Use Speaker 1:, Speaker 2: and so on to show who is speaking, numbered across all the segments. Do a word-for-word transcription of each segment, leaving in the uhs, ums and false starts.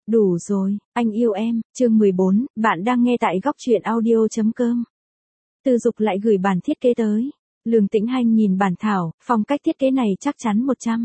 Speaker 1: Đủ rồi, anh yêu em, chương mười bốn, bạn đang nghe tại góc truyện audio.com. Tư Dục lại gửi bản thiết kế tới. Lương Tĩnh Hanh nhìn bản thảo, phong cách thiết kế này chắc chắn một trăm.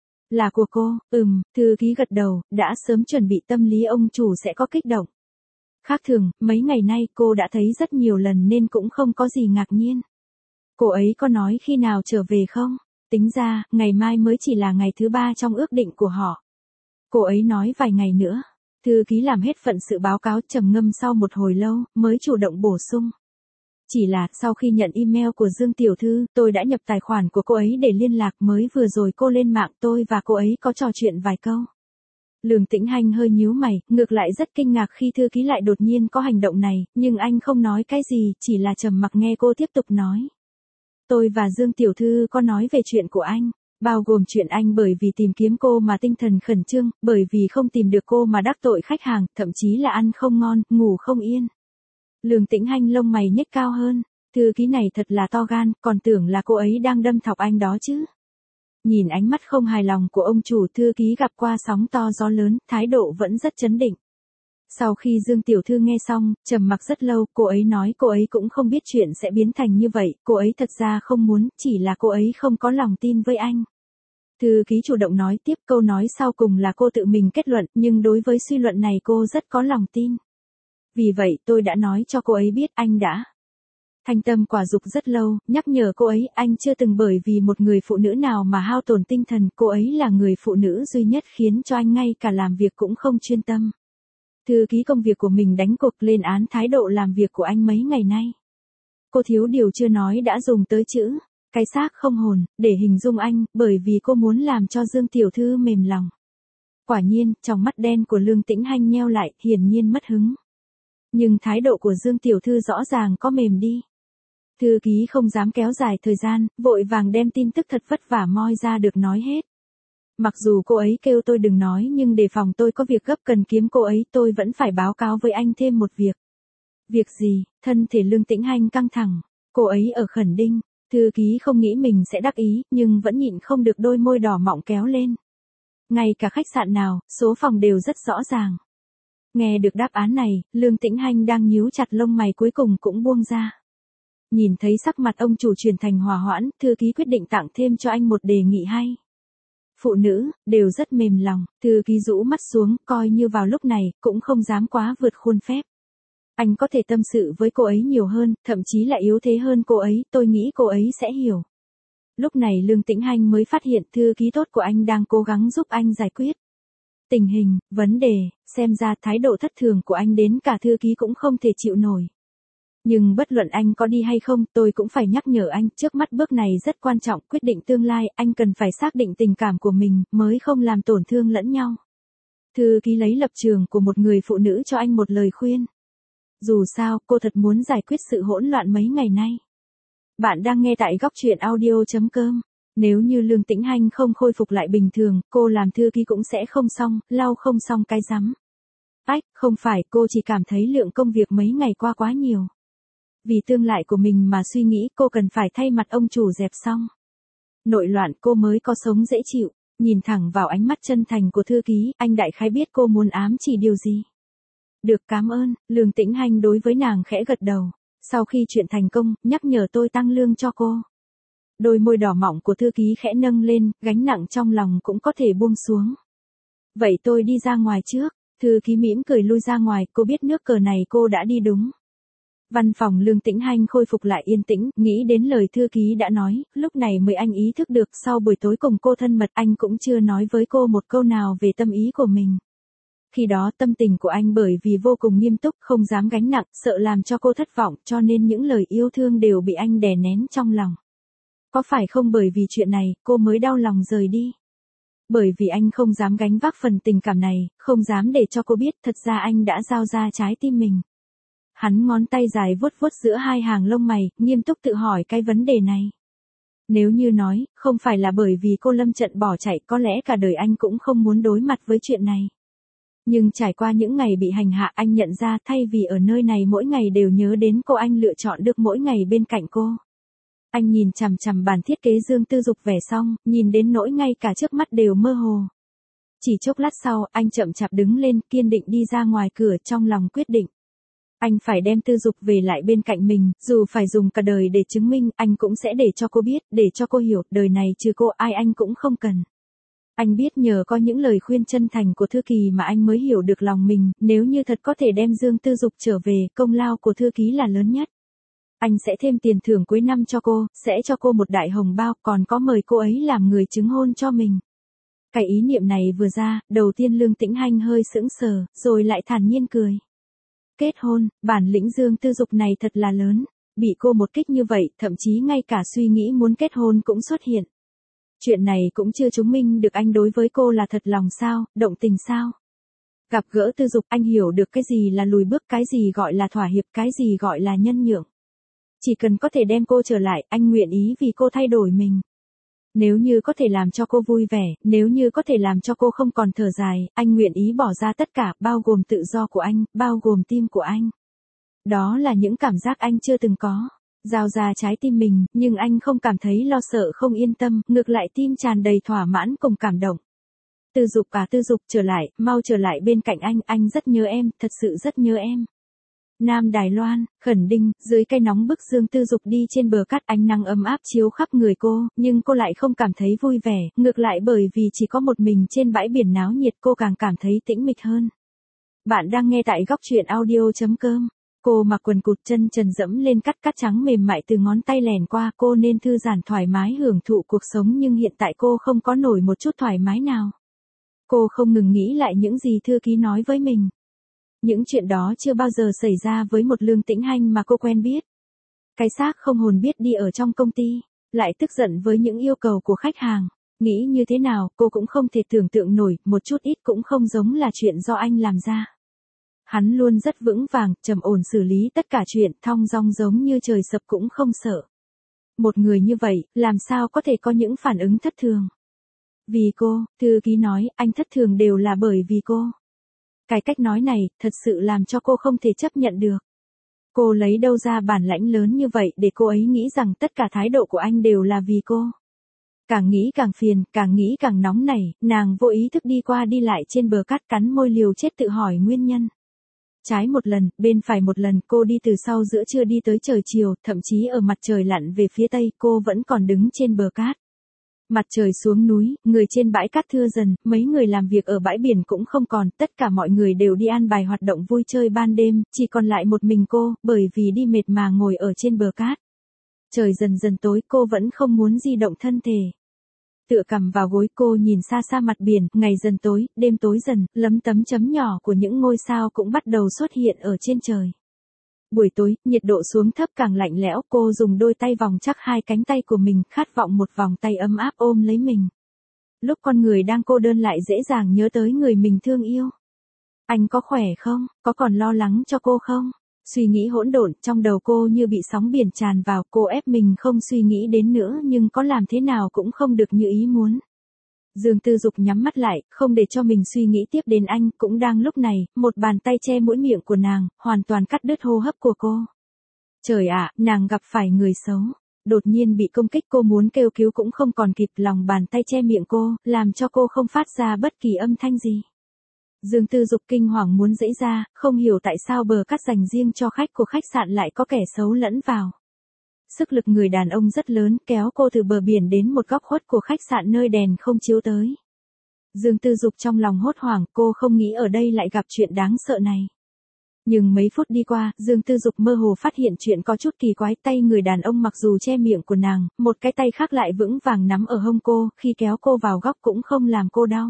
Speaker 1: Là của cô, ừm, thư ký gật đầu, đã sớm chuẩn bị tâm lý ông chủ sẽ có kích động. Khác thường, mấy ngày nay cô đã thấy rất nhiều lần nên cũng không có gì ngạc nhiên. Cô ấy có nói khi nào trở về không? Tính ra, ngày mai mới chỉ là ngày thứ ba trong ước định của họ. Cô ấy nói vài ngày nữa. Thư ký làm hết phận sự báo cáo, trầm ngâm sau một hồi lâu, mới chủ động bổ sung. Chỉ là, sau khi nhận email của Dương Tiểu Thư, tôi đã nhập tài khoản của cô ấy để liên lạc, mới vừa rồi cô lên mạng tôi và cô ấy có trò chuyện vài câu. Lương Tĩnh Hanh hơi nhíu mày, ngược lại rất kinh ngạc khi thư ký lại đột nhiên có hành động này, nhưng anh không nói cái gì, chỉ là trầm mặc nghe cô tiếp tục nói. Tôi và Dương Tiểu Thư có nói về chuyện của anh. Bao gồm chuyện anh bởi vì tìm kiếm cô mà tinh thần khẩn trương, bởi vì không tìm được cô mà đắc tội khách hàng, thậm chí là ăn không ngon, ngủ không yên. Lương Tĩnh Hanh lông mày nhếch cao hơn, thư ký này thật là to gan, còn tưởng là cô ấy đang đâm thọc anh đó chứ. Nhìn ánh mắt không hài lòng của ông chủ, thư ký gặp qua sóng to gió lớn, thái độ vẫn rất trấn định. Sau khi Dương Tiểu Thư nghe xong, trầm mặc rất lâu, cô ấy nói cô ấy cũng không biết chuyện sẽ biến thành như vậy, cô ấy thật ra không muốn, chỉ là cô ấy không có lòng tin với anh. Thư ký chủ động nói tiếp, câu nói sau cùng là cô tự mình kết luận, nhưng đối với suy luận này cô rất có lòng tin. Vì vậy tôi đã nói cho cô ấy biết anh đã thanh tâm quả dục rất lâu, nhắc nhở cô ấy anh chưa từng bởi vì một người phụ nữ nào mà hao tổn tinh thần, cô ấy là người phụ nữ duy nhất khiến cho anh ngay cả làm việc cũng không chuyên tâm. Thư ký công việc của mình đánh cuộc lên án thái độ làm việc của anh mấy ngày nay. Cô thiếu điều chưa nói đã dùng tới chữ cái xác không hồn để hình dung anh, bởi vì cô muốn làm cho Dương Tiểu Thư mềm lòng. Quả nhiên, trong mắt đen của Lương Tĩnh Hanh nheo lại, hiển nhiên mất hứng. Nhưng thái độ của Dương Tiểu Thư rõ ràng có mềm đi. Thư ký không dám kéo dài thời gian, vội vàng đem tin tức thật vất vả moi ra được nói hết. Mặc dù cô ấy kêu tôi đừng nói, nhưng đề phòng tôi có việc gấp cần kiếm cô ấy, tôi vẫn phải báo cáo với anh thêm một việc. Việc gì? Thân thể Lương Tĩnh Hanh căng thẳng. Cô ấy ở khẩn đinh. Thư ký không nghĩ mình sẽ đắc ý, nhưng vẫn nhịn không được đôi môi đỏ mọng kéo lên. Ngay cả khách sạn nào, số phòng đều rất rõ ràng. Nghe được đáp án này, Lương Tĩnh Hanh đang nhíu chặt lông mày cuối cùng cũng buông ra. Nhìn thấy sắc mặt ông chủ chuyển thành hòa hoãn, thư ký quyết định tặng thêm cho anh một đề nghị hay. Phụ nữ, đều rất mềm lòng, thư ký rũ mắt xuống, coi như vào lúc này, cũng không dám quá vượt khuôn phép. Anh có thể tâm sự với cô ấy nhiều hơn, thậm chí là yếu thế hơn cô ấy, tôi nghĩ cô ấy sẽ hiểu. Lúc này Lương Tĩnh Hanh mới phát hiện thư ký tốt của anh đang cố gắng giúp anh giải quyết tình hình, vấn đề, xem ra thái độ thất thường của anh đến cả thư ký cũng không thể chịu nổi. Nhưng bất luận anh có đi hay không, tôi cũng phải nhắc nhở anh, trước mắt bước này rất quan trọng, quyết định tương lai, anh cần phải xác định tình cảm của mình, mới không làm tổn thương lẫn nhau. Thư ký lấy lập trường của một người phụ nữ cho anh một lời khuyên. Dù sao, cô thật muốn giải quyết sự hỗn loạn mấy ngày nay. Bạn đang nghe tại góc truyện audio.com. Nếu như Lương Tĩnh Hanh không khôi phục lại bình thường, cô làm thư ký cũng sẽ không xong, lau không xong cái rắm. Ách, không phải, cô chỉ cảm thấy lượng công việc mấy ngày qua quá nhiều. Vì tương lai của mình mà suy nghĩ, cô cần phải thay mặt ông chủ dẹp xong. Nội loạn cô mới có sống dễ chịu, nhìn thẳng vào ánh mắt chân thành của thư ký, anh đại khái biết cô muốn ám chỉ điều gì. Được, cảm ơn. Lương Tĩnh Hanh đối với nàng khẽ gật đầu. Sau khi chuyện thành công, nhắc nhở tôi tăng lương cho cô. Đôi môi đỏ mọng của thư ký khẽ nâng lên, gánh nặng trong lòng cũng có thể buông xuống. Vậy tôi đi ra ngoài trước. Thư ký mỉm cười lui ra ngoài, cô biết nước cờ này cô đã đi đúng. Văn phòng Lương Tĩnh Hanh khôi phục lại yên tĩnh, nghĩ đến lời thư ký đã nói, lúc này mới anh ý thức được sau buổi tối cùng cô thân mật anh cũng chưa nói với cô một câu nào về tâm ý của mình. Khi đó tâm tình của anh bởi vì vô cùng nghiêm túc, không dám gánh nặng, sợ làm cho cô thất vọng, cho nên những lời yêu thương đều bị anh đè nén trong lòng. Có phải không bởi vì chuyện này, cô mới đau lòng rời đi? Bởi vì anh không dám gánh vác phần tình cảm này, không dám để cho cô biết thật ra anh đã giao ra trái tim mình. Hắn ngón tay dài vuốt vuốt giữa hai hàng lông mày, nghiêm túc tự hỏi cái vấn đề này. Nếu như nói, không phải là bởi vì cô lâm trận bỏ chạy, có lẽ cả đời anh cũng không muốn đối mặt với chuyện này. Nhưng trải qua những ngày bị hành hạ, anh nhận ra thay vì ở nơi này mỗi ngày đều nhớ đến cô, anh lựa chọn được mỗi ngày bên cạnh cô. Anh nhìn chằm chằm bản thiết kế Dương Tư Dục vẽ xong, nhìn đến nỗi ngay cả trước mắt đều mơ hồ. Chỉ chốc lát sau, anh chậm chạp đứng lên, kiên định đi ra ngoài cửa, trong lòng quyết định. Anh phải đem Tư Dục về lại bên cạnh mình, dù phải dùng cả đời để chứng minh, anh cũng sẽ để cho cô biết, để cho cô hiểu, đời này trừ cô ai anh cũng không cần. Anh biết nhờ có những lời khuyên chân thành của Thư Kỳ mà anh mới hiểu được lòng mình, nếu như thật có thể đem Dương Tư Dục trở về, công lao của Thư Ký là lớn nhất. Anh sẽ thêm tiền thưởng cuối năm cho cô, sẽ cho cô một đại hồng bao, còn có mời cô ấy làm người chứng hôn cho mình. Cái ý niệm này vừa ra, đầu tiên Lương Tĩnh Hanh hơi sững sờ, rồi lại thản nhiên cười. Kết hôn, bản lĩnh Dương Tư Dục này thật là lớn, bị cô một kích như vậy, thậm chí ngay cả suy nghĩ muốn kết hôn cũng xuất hiện. Chuyện này cũng chưa chứng minh được anh đối với cô là thật lòng sao, động tình sao. Gặp gỡ Tư Dục, anh hiểu được cái gì là lùi bước, cái gì gọi là thỏa hiệp, cái gì gọi là nhân nhượng. Chỉ cần có thể đem cô trở lại, anh nguyện ý vì cô thay đổi mình. Nếu như có thể làm cho cô vui vẻ, nếu như có thể làm cho cô không còn thở dài, anh nguyện ý bỏ ra tất cả, bao gồm tự do của anh, bao gồm tim của anh. Đó là những cảm giác anh chưa từng có. Giao ra trái tim mình, nhưng anh không cảm thấy lo sợ không yên tâm, ngược lại tim tràn đầy thỏa mãn cùng cảm động. Tư Dục à Tư Dục, trở lại, mau trở lại bên cạnh anh, anh rất nhớ em, thật sự rất nhớ em. Nam Đài Loan, Khẩn Đinh, dưới cây nóng bức Dương Tư Dục đi trên bờ cát, ánh nắng ấm áp chiếu khắp người cô, nhưng cô lại không cảm thấy vui vẻ, ngược lại bởi vì chỉ có một mình trên bãi biển náo nhiệt cô càng cảm thấy tĩnh mịch hơn. Bạn đang nghe tại góc truyện audio chấm com. Cô mặc quần cụt, chân trần dẫm lên cát cát trắng mềm mại từ ngón tay lèn qua, cô nên thư giãn thoải mái hưởng thụ cuộc sống nhưng hiện tại cô không có nổi một chút thoải mái nào. Cô không ngừng nghĩ lại những gì Thư Ký nói với mình. Những chuyện đó chưa bao giờ xảy ra với một Lương Tĩnh Hanh mà cô quen biết. Cái xác không hồn biết đi ở trong công ty, lại tức giận với những yêu cầu của khách hàng. Nghĩ như thế nào, cô cũng không thể tưởng tượng nổi, một chút ít cũng không giống là chuyện do anh làm ra. Hắn luôn rất vững vàng, trầm ổn xử lý tất cả chuyện, thong dong giống như trời sập cũng không sợ. Một người như vậy, làm sao có thể có những phản ứng thất thường? Vì cô, Thư Ký nói, anh thất thường đều là bởi vì cô. Cái cách nói này, thật sự làm cho cô không thể chấp nhận được. Cô lấy đâu ra bản lãnh lớn như vậy để cô ấy nghĩ rằng tất cả thái độ của anh đều là vì cô. Càng nghĩ càng phiền, càng nghĩ càng nóng nảy, nàng vô ý thức đi qua đi lại trên bờ cát cắn môi liều chết tự hỏi nguyên nhân. Trái một lần, bên phải một lần, cô đi từ sau giữa trưa đi tới trời chiều, thậm chí ở mặt trời lặn về phía tây, cô vẫn còn đứng trên bờ cát. Mặt trời xuống núi, người trên bãi cát thưa dần, mấy người làm việc ở bãi biển cũng không còn, tất cả mọi người đều đi an bài hoạt động vui chơi ban đêm, chỉ còn lại một mình cô, bởi vì đi mệt mà ngồi ở trên bờ cát. Trời dần dần tối, cô vẫn không muốn di động thân thể. Tựa cằm vào gối, cô nhìn xa xa mặt biển, ngày dần tối, đêm tối dần, lấm tấm chấm nhỏ của những ngôi sao cũng bắt đầu xuất hiện ở trên trời. Buổi tối, nhiệt độ xuống thấp càng lạnh lẽo, cô dùng đôi tay vòng chắc hai cánh tay của mình, khát vọng một vòng tay ấm áp ôm lấy mình. Lúc con người đang cô đơn lại dễ dàng nhớ tới người mình thương yêu. Anh có khỏe không? Có còn lo lắng cho cô không? Suy nghĩ hỗn độn trong đầu cô như bị sóng biển tràn vào, cô ép mình không suy nghĩ đến nữa nhưng có làm thế nào cũng không được như ý muốn. Dương Tư Dục nhắm mắt lại, không để cho mình suy nghĩ tiếp đến anh, cũng đang lúc này, một bàn tay che mũi miệng của nàng, hoàn toàn cắt đứt hô hấp của cô. Trời ạ, nàng gặp phải người xấu. Đột nhiên bị công kích, cô muốn kêu cứu cũng không còn kịp, lòng bàn tay che miệng cô, làm cho cô không phát ra bất kỳ âm thanh gì. Dương Tư Dục kinh hoàng muốn giãy ra, không hiểu tại sao bờ cát dành riêng cho khách của khách sạn lại có kẻ xấu lẫn vào. Sức lực người đàn ông rất lớn, kéo cô từ bờ biển đến một góc khuất của khách sạn nơi đèn không chiếu tới. Dương Tư Dục trong lòng hốt hoảng, cô không nghĩ ở đây lại gặp chuyện đáng sợ này. Nhưng mấy phút đi qua, Dương Tư Dục mơ hồ phát hiện chuyện có chút kỳ quái, tay người đàn ông mặc dù che miệng của nàng, một cái tay khác lại vững vàng nắm ở hông cô, khi kéo cô vào góc cũng không làm cô đau.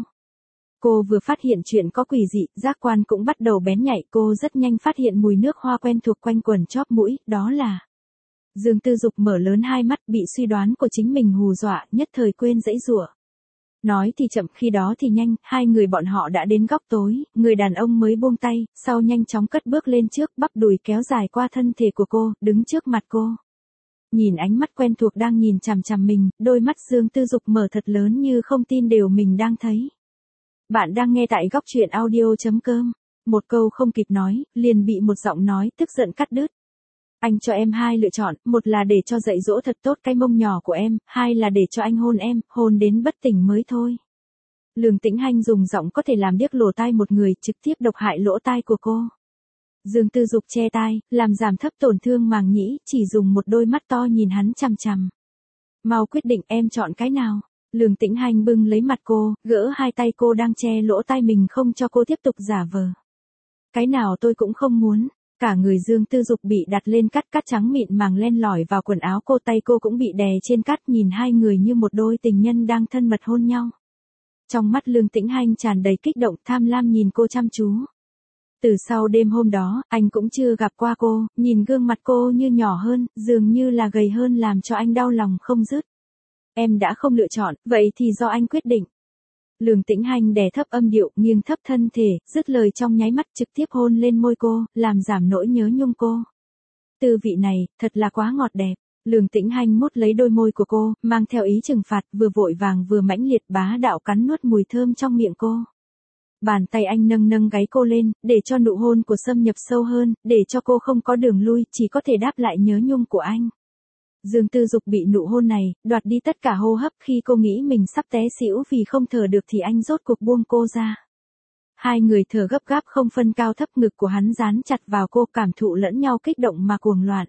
Speaker 1: Cô vừa phát hiện chuyện có quỷ dị, giác quan cũng bắt đầu bén nhạy, cô rất nhanh phát hiện mùi nước hoa quen thuộc quanh quần chóp mũi, đó là... Dương Tư Dục mở lớn hai mắt, bị suy đoán của chính mình hù dọa, nhất thời quên giãy giụa. Nói thì chậm, khi đó thì nhanh, hai người bọn họ đã đến góc tối, người đàn ông mới buông tay, sau nhanh chóng cất bước lên trước, bắp đùi kéo dài qua thân thể của cô, đứng trước mặt cô. Nhìn ánh mắt quen thuộc đang nhìn chằm chằm mình, đôi mắt Dương Tư Dục mở thật lớn như không tin điều mình đang thấy. Bạn đang nghe tại góc truyện audio chấm com. Một câu không kịp nói, liền bị một giọng nói tức giận cắt đứt. Anh cho em hai lựa chọn, một là để cho dạy dỗ thật tốt cái mông nhỏ của em, hai là để cho anh hôn em, hôn đến bất tỉnh mới thôi. Lương Tĩnh Hanh dùng giọng có thể làm điếc lỗ tai một người trực tiếp độc hại lỗ tai của cô. Dương Tư Dục che tai, làm giảm thấp tổn thương màng nhĩ, chỉ dùng một đôi mắt to nhìn hắn chằm chằm. Mau quyết định em chọn cái nào. Lương Tĩnh Hanh bưng lấy mặt cô, gỡ hai tay cô đang che lỗ tai mình không cho cô tiếp tục giả vờ. Cái nào tôi cũng không muốn. Cả người Dương Tư Dục bị đặt lên cắt cắt trắng mịn màng len lỏi vào quần áo cô, tay cô cũng bị đè trên cắt, nhìn hai người như một đôi tình nhân đang thân mật hôn nhau. Trong mắt Lương Tĩnh Hanh tràn đầy kích động, tham lam nhìn cô chăm chú. Từ sau đêm hôm đó, anh cũng chưa gặp qua cô, nhìn gương mặt cô như nhỏ hơn, dường như là gầy hơn làm cho anh đau lòng không dứt. Em đã không lựa chọn, vậy thì do anh quyết định. Lương Tĩnh Hanh đè thấp âm điệu, nghiêng thấp thân thể, dứt lời trong nháy mắt trực tiếp hôn lên môi cô, làm giảm nỗi nhớ nhung cô. Tư vị này, thật là quá ngọt đẹp. Lương Tĩnh Hanh mút lấy đôi môi của cô, mang theo ý trừng phạt, vừa vội vàng vừa mãnh liệt bá đạo cắn nuốt mùi thơm trong miệng cô. Bàn tay anh nâng nâng gáy cô lên, để cho nụ hôn của xâm nhập sâu hơn, để cho cô không có đường lui, chỉ có thể đáp lại nhớ nhung của anh. Dương Tư Dục bị nụ hôn này, đoạt đi tất cả hô hấp, khi cô nghĩ mình sắp té xỉu vì không thở được thì anh rốt cuộc buông cô ra. Hai người thở gấp gáp không phân cao thấp, ngực của hắn dán chặt vào cô, cảm thụ lẫn nhau kích động mà cuồng loạn.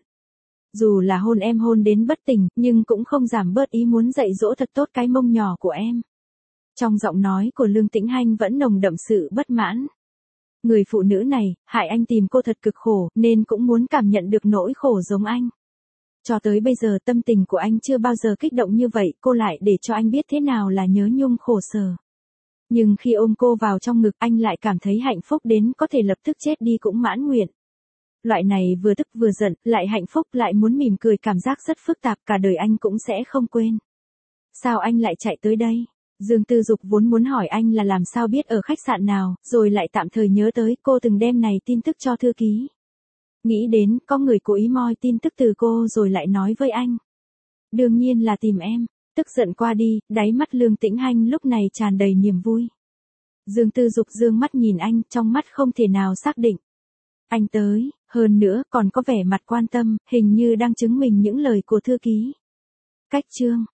Speaker 1: Dù là hôn em hôn đến bất tỉnh, nhưng cũng không giảm bớt ý muốn dạy dỗ thật tốt cái mông nhỏ của em. Trong giọng nói của Lương Tĩnh Hanh vẫn nồng đậm sự bất mãn. Người phụ nữ này, hại anh tìm cô thật cực khổ, nên cũng muốn cảm nhận được nỗi khổ giống anh. Cho tới bây giờ tâm tình của anh chưa bao giờ kích động như vậy, cô lại để cho anh biết thế nào là nhớ nhung khổ sở. Nhưng khi ôm cô vào trong ngực, anh lại cảm thấy hạnh phúc đến có thể lập tức chết đi cũng mãn nguyện. Loại này vừa tức vừa giận, lại hạnh phúc lại muốn mỉm cười, cảm giác rất phức tạp, cả đời anh cũng sẽ không quên. Sao anh lại chạy tới đây? Dương Tư Dục vốn muốn hỏi anh là làm sao biết ở khách sạn nào, rồi lại tạm thời nhớ tới cô từng đem này tin tức cho thư ký. Nghĩ đến có người cố ý moi tin tức từ cô rồi lại nói với anh. Đương nhiên là tìm em. Tức giận qua đi, đáy mắt Lương Tĩnh Hanh lúc này tràn đầy niềm vui. Dương Tư Dục dương mắt nhìn anh, trong mắt không thể nào xác định. Anh tới, hơn nữa còn có vẻ mặt quan tâm, hình như đang chứng minh những lời của thư ký. Cách chương